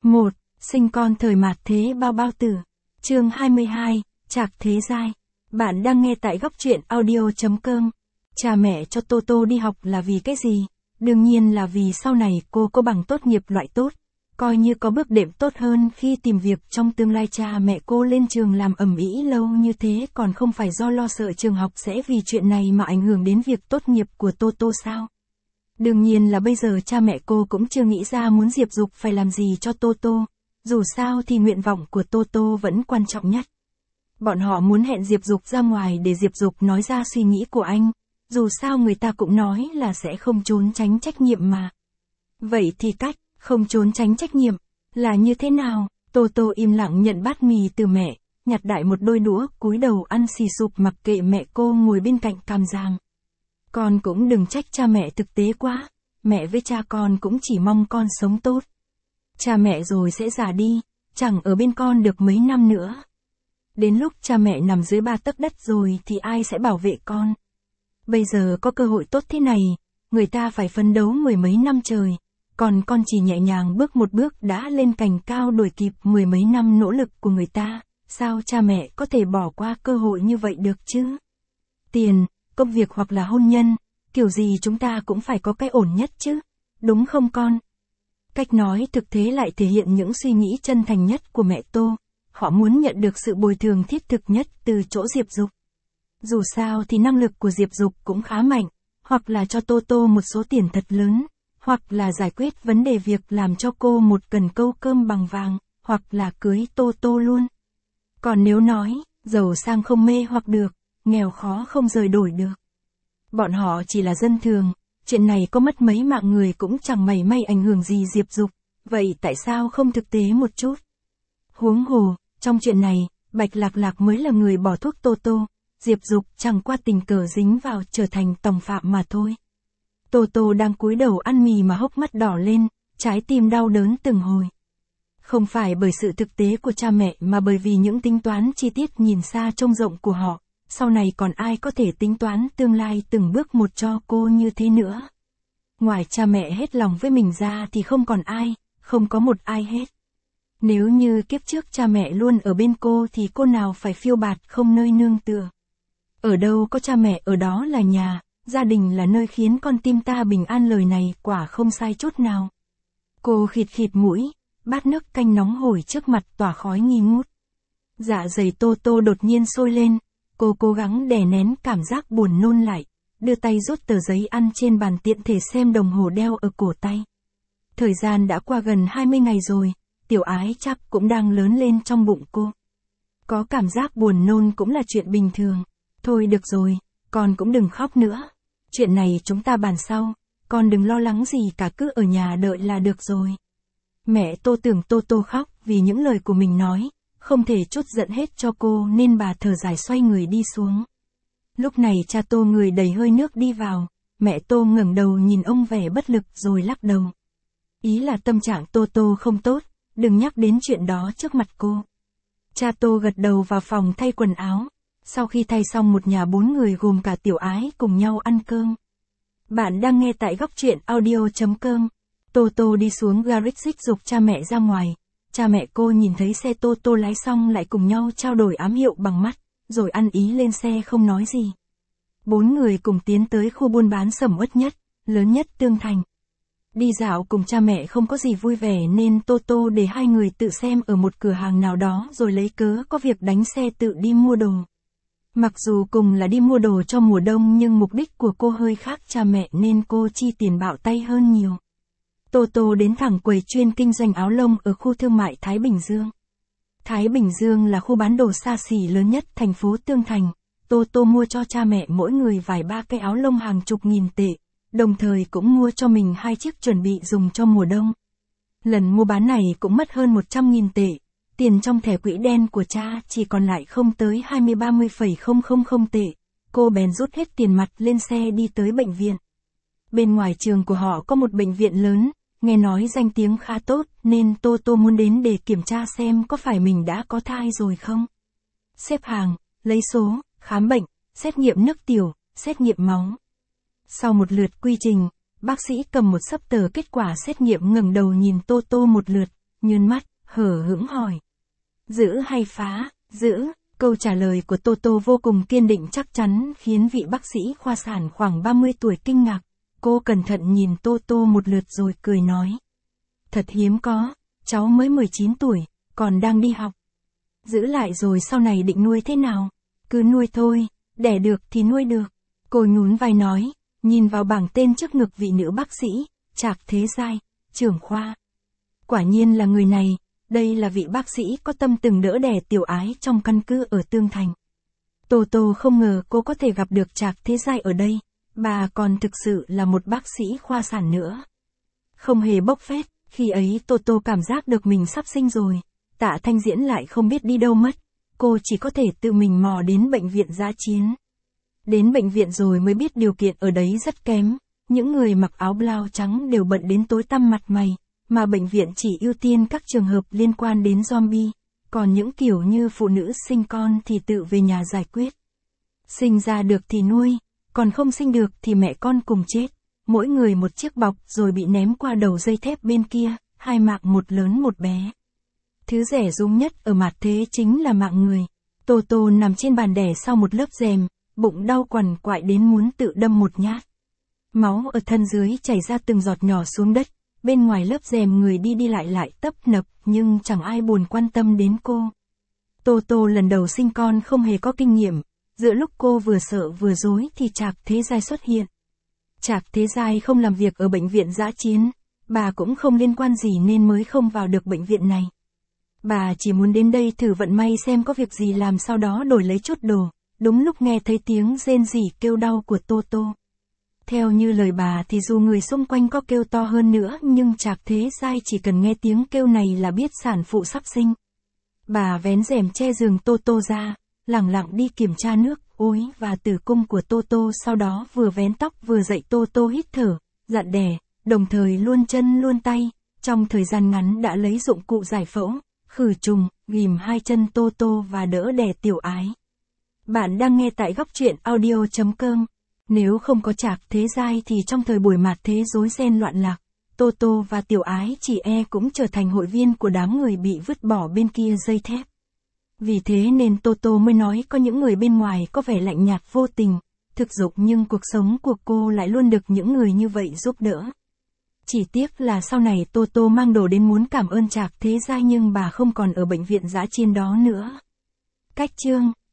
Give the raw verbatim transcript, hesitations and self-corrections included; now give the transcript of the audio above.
một. Sinh con thời mạt thế bao bao tử. Chương hai mươi hai, Trạc thế giai. Bạn đang nghe tại góc truyện audio chấm com. Cha mẹ cho Tô Tô đi học là vì cái gì? Đương nhiên là vì sau này cô có bằng tốt nghiệp loại tốt, coi như có bước đệm tốt hơn khi tìm việc trong tương lai. Cha mẹ cô lên trường làm ầm ĩ lâu như thế còn không phải do lo sợ trường học sẽ vì chuyện này mà ảnh hưởng đến việc tốt nghiệp của Tô Tô sao? Đương nhiên là bây giờ cha mẹ cô cũng chưa nghĩ ra muốn Diệp Dục phải làm gì cho Tô Tô. Dù sao thì nguyện vọng của Tô Tô vẫn quan trọng nhất. Bọn họ muốn hẹn Diệp Dục ra ngoài để Diệp Dục nói ra suy nghĩ của anh. Dù sao người ta cũng nói là sẽ không trốn tránh trách nhiệm mà. Vậy thì cách không trốn tránh trách nhiệm là như thế nào? Tô Tô im lặng nhận bát mì từ mẹ, nhặt đại một đôi đũa, cúi đầu ăn xì sụp mặc kệ mẹ cô ngồi bên cạnh càm ràm. Con cũng đừng trách cha mẹ thực tế quá, mẹ với cha con cũng chỉ mong con sống tốt. Cha mẹ rồi sẽ già đi, chẳng ở bên con được mấy năm nữa. Đến lúc cha mẹ nằm dưới ba tấc đất rồi thì ai sẽ bảo vệ con? Bây giờ có cơ hội tốt thế này, người ta phải phấn đấu mười mấy năm trời, còn con chỉ nhẹ nhàng bước một bước đã lên cành cao đuổi kịp mười mấy năm nỗ lực của người ta, sao cha mẹ có thể bỏ qua cơ hội như vậy được chứ? Tiền, công việc hoặc là hôn nhân, kiểu gì chúng ta cũng phải có cái ổn nhất chứ, đúng không con? Cách nói thực tế lại thể hiện những suy nghĩ chân thành nhất của mẹ Tô, họ muốn nhận được sự bồi thường thiết thực nhất từ chỗ Diệp Dục. Dù sao thì năng lực của Diệp Dục cũng khá mạnh, hoặc là cho Tô Tô một số tiền thật lớn, hoặc là giải quyết vấn đề việc làm cho cô một cần câu cơm bằng vàng, hoặc là cưới Tô Tô luôn. Còn nếu nói, giàu sang không mê hoặc được, nghèo khó không rời đổi được. Bọn họ chỉ là dân thường, chuyện này có mất mấy mạng người cũng chẳng mảy may ảnh hưởng gì Diệp Dục, vậy tại sao không thực tế một chút? Huống hồ, trong chuyện này, Bạch Lạc Lạc mới là người bỏ thuốc Tô Tô, Diệp Dục chẳng qua tình cờ dính vào trở thành tòng phạm mà thôi. Tô Tô đang cúi đầu ăn mì mà hốc mắt đỏ lên, trái tim đau đớn từng hồi. Không phải bởi sự thực tế của cha mẹ mà bởi vì những tính toán chi tiết nhìn xa trông rộng của họ, sau này còn ai có thể tính toán tương lai từng bước một cho cô như thế nữa. Ngoài cha mẹ hết lòng với mình ra thì không còn ai, không có một ai hết. Nếu như kiếp trước cha mẹ luôn ở bên cô thì cô nào phải phiêu bạt không nơi nương tựa. Ở đâu có cha mẹ ở đó là nhà, gia đình là nơi khiến con tim ta bình an, lời này quả không sai chút nào. Cô khịt khịt mũi, bát nước canh nóng hổi trước mặt tỏa khói nghi ngút. Dạ dày Tô Tô đột nhiên sôi lên, cô cố gắng đè nén cảm giác buồn nôn lại, đưa tay rút tờ giấy ăn trên bàn tiện thể xem đồng hồ đeo ở cổ tay. Thời gian đã qua gần hai mươi ngày rồi, tiểu ái chắc cũng đang lớn lên trong bụng cô. Có cảm giác buồn nôn cũng là chuyện bình thường. Thôi được rồi, con cũng đừng khóc nữa. Chuyện này chúng ta bàn sau, con đừng lo lắng gì cả, cứ ở nhà đợi là được rồi. Mẹ Tô tưởng Tô Tô khóc vì những lời của mình nói, không thể trút giận hết cho cô nên bà thở dài xoay người đi xuống. Lúc này cha Tô người đầy hơi nước đi vào, mẹ Tô ngẩng đầu nhìn ông vẻ bất lực rồi lắc đầu. Ý là tâm trạng Tô Tô không tốt, đừng nhắc đến chuyện đó trước mặt cô. Cha Tô gật đầu vào phòng thay quần áo. Sau khi thay xong một nhà bốn người gồm cả tiểu ái cùng nhau ăn cơm. Bạn đang nghe tại góc truyện audio chấm com. Tô Tô đi xuống garage xích giục cha mẹ ra ngoài. Cha mẹ cô nhìn thấy xe Tô Tô lái xong lại cùng nhau trao đổi ám hiệu bằng mắt, rồi ăn ý lên xe không nói gì. Bốn người cùng tiến tới khu buôn bán sầm uất nhất, lớn nhất Tương Thành. Đi dạo cùng cha mẹ không có gì vui vẻ nên Tô Tô để hai người tự xem ở một cửa hàng nào đó rồi lấy cớ có việc đánh xe tự đi mua đồ. Mặc dù cùng là đi mua đồ cho mùa đông nhưng mục đích của cô hơi khác cha mẹ nên cô chi tiền bạo tay hơn nhiều. Tô Tô đến thẳng quầy chuyên kinh doanh áo lông ở khu thương mại Thái Bình Dương. Thái Bình Dương là khu bán đồ xa xỉ lớn nhất thành phố Tương Thành. Tô Tô mua cho cha mẹ mỗi người vài ba cái áo lông hàng chục nghìn tệ, đồng thời cũng mua cho mình hai chiếc chuẩn bị dùng cho mùa đông. Lần mua bán này cũng mất hơn một trăm nghìn tệ. Tiền trong thẻ quỹ đen của cha chỉ còn lại không tới hai mươi ba mươi phẩy không không không tệ. Cô bèn rút hết tiền mặt lên xe đi tới bệnh viện. Bên ngoài trường của họ có một bệnh viện lớn, nghe nói danh tiếng khá tốt nên Tô Tô muốn đến để kiểm tra xem có phải mình đã có thai rồi không. Xếp hàng, lấy số, khám bệnh, xét nghiệm nước tiểu, xét nghiệm máu. Sau một lượt quy trình, bác sĩ cầm một xấp tờ kết quả xét nghiệm ngẩng đầu nhìn Tô Tô một lượt, nhơn mắt, hở hững hỏi. Giữ hay phá? Giữ. Câu trả lời của Toto vô cùng kiên định chắc chắn khiến vị bác sĩ khoa sản khoảng ba mươi tuổi kinh ngạc. Cô cẩn thận nhìn Toto một lượt rồi cười nói. Thật hiếm có, cháu mới mười chín tuổi, còn đang đi học. Giữ lại rồi sau này định nuôi thế nào? Cứ nuôi thôi, đẻ được thì nuôi được. Cô nhún vai nói, nhìn vào bảng tên trước ngực vị nữ bác sĩ, Trạc Thế Giai, trưởng khoa. Quả nhiên là người này, đây là vị bác sĩ có tâm từng đỡ đẻ tiểu ái trong căn cứ ở Tương Thành. Toto không ngờ cô có thể gặp được Trạc Thế Giai ở đây, bà còn thực sự là một bác sĩ khoa sản nữa. Không hề bốc phét, khi ấy Toto cảm giác được mình sắp sinh rồi, Tạ Thanh Diễn lại không biết đi đâu mất, cô chỉ có thể tự mình mò đến bệnh viện dã chiến. Đến bệnh viện rồi mới biết điều kiện ở đấy rất kém, những người mặc áo blau trắng đều bận đến tối tăm mặt mày, mà bệnh viện chỉ ưu tiên các trường hợp liên quan đến zombie, còn những kiểu như phụ nữ sinh con thì tự về nhà giải quyết. Sinh ra được thì nuôi, còn không sinh được thì mẹ con cùng chết, mỗi người một chiếc bọc rồi bị ném qua đầu dây thép bên kia, hai mạng một lớn một bé. Thứ rẻ rúng nhất ở mặt thế chính là mạng người. Toto nằm trên bàn đẻ sau một lớp rèm, bụng đau quằn quại đến muốn tự đâm một nhát. Máu ở thân dưới chảy ra từng giọt nhỏ xuống đất, bên ngoài lớp rèm người đi đi lại lại tấp nập nhưng chẳng ai buồn quan tâm đến cô. Toto lần đầu sinh con không hề có kinh nghiệm, giữa lúc cô vừa sợ vừa dối thì Trạc Thế Giai xuất hiện. Trạc Thế Giai không làm việc ở bệnh viện dã chiến, bà cũng không liên quan gì nên mới không vào được bệnh viện này. Bà chỉ muốn đến đây thử vận may xem có việc gì làm sau đó đổi lấy chút đồ, đúng lúc nghe thấy tiếng rên rỉ kêu đau của Toto. Theo như lời bà thì dù người xung quanh có kêu to hơn nữa nhưng Trạc Thế Giai chỉ cần nghe tiếng kêu này là biết sản phụ sắp sinh. Bà vén rèm che giường Toto ra, lẳng lặng đi kiểm tra nước, ối và tử cung của Toto, sau đó vừa vén tóc vừa dạy Toto hít thở, dặn đẻ, đồng thời luôn chân luôn tay, trong thời gian ngắn đã lấy dụng cụ giải phẫu, khử trùng, ghìm hai chân Toto và đỡ đẻ tiểu ái. Bạn đang nghe tại góc truyện audio chấm com. Nếu không có Trạc Thế Giai thì trong thời buổi mạt thế rối ren loạn lạc, Toto và tiểu ái chỉ e cũng trở thành hội viên của đám người bị vứt bỏ bên kia dây thép. Vì thế nên Toto mới nói có những người bên ngoài có vẻ lạnh nhạt vô tình, thực dụng nhưng cuộc sống của cô lại luôn được những người như vậy giúp đỡ. Chỉ tiếc là sau này Toto mang đồ đến muốn cảm ơn Trạc Thế Giai nhưng bà không còn ở bệnh viện dã chiến đó nữa. Cách chương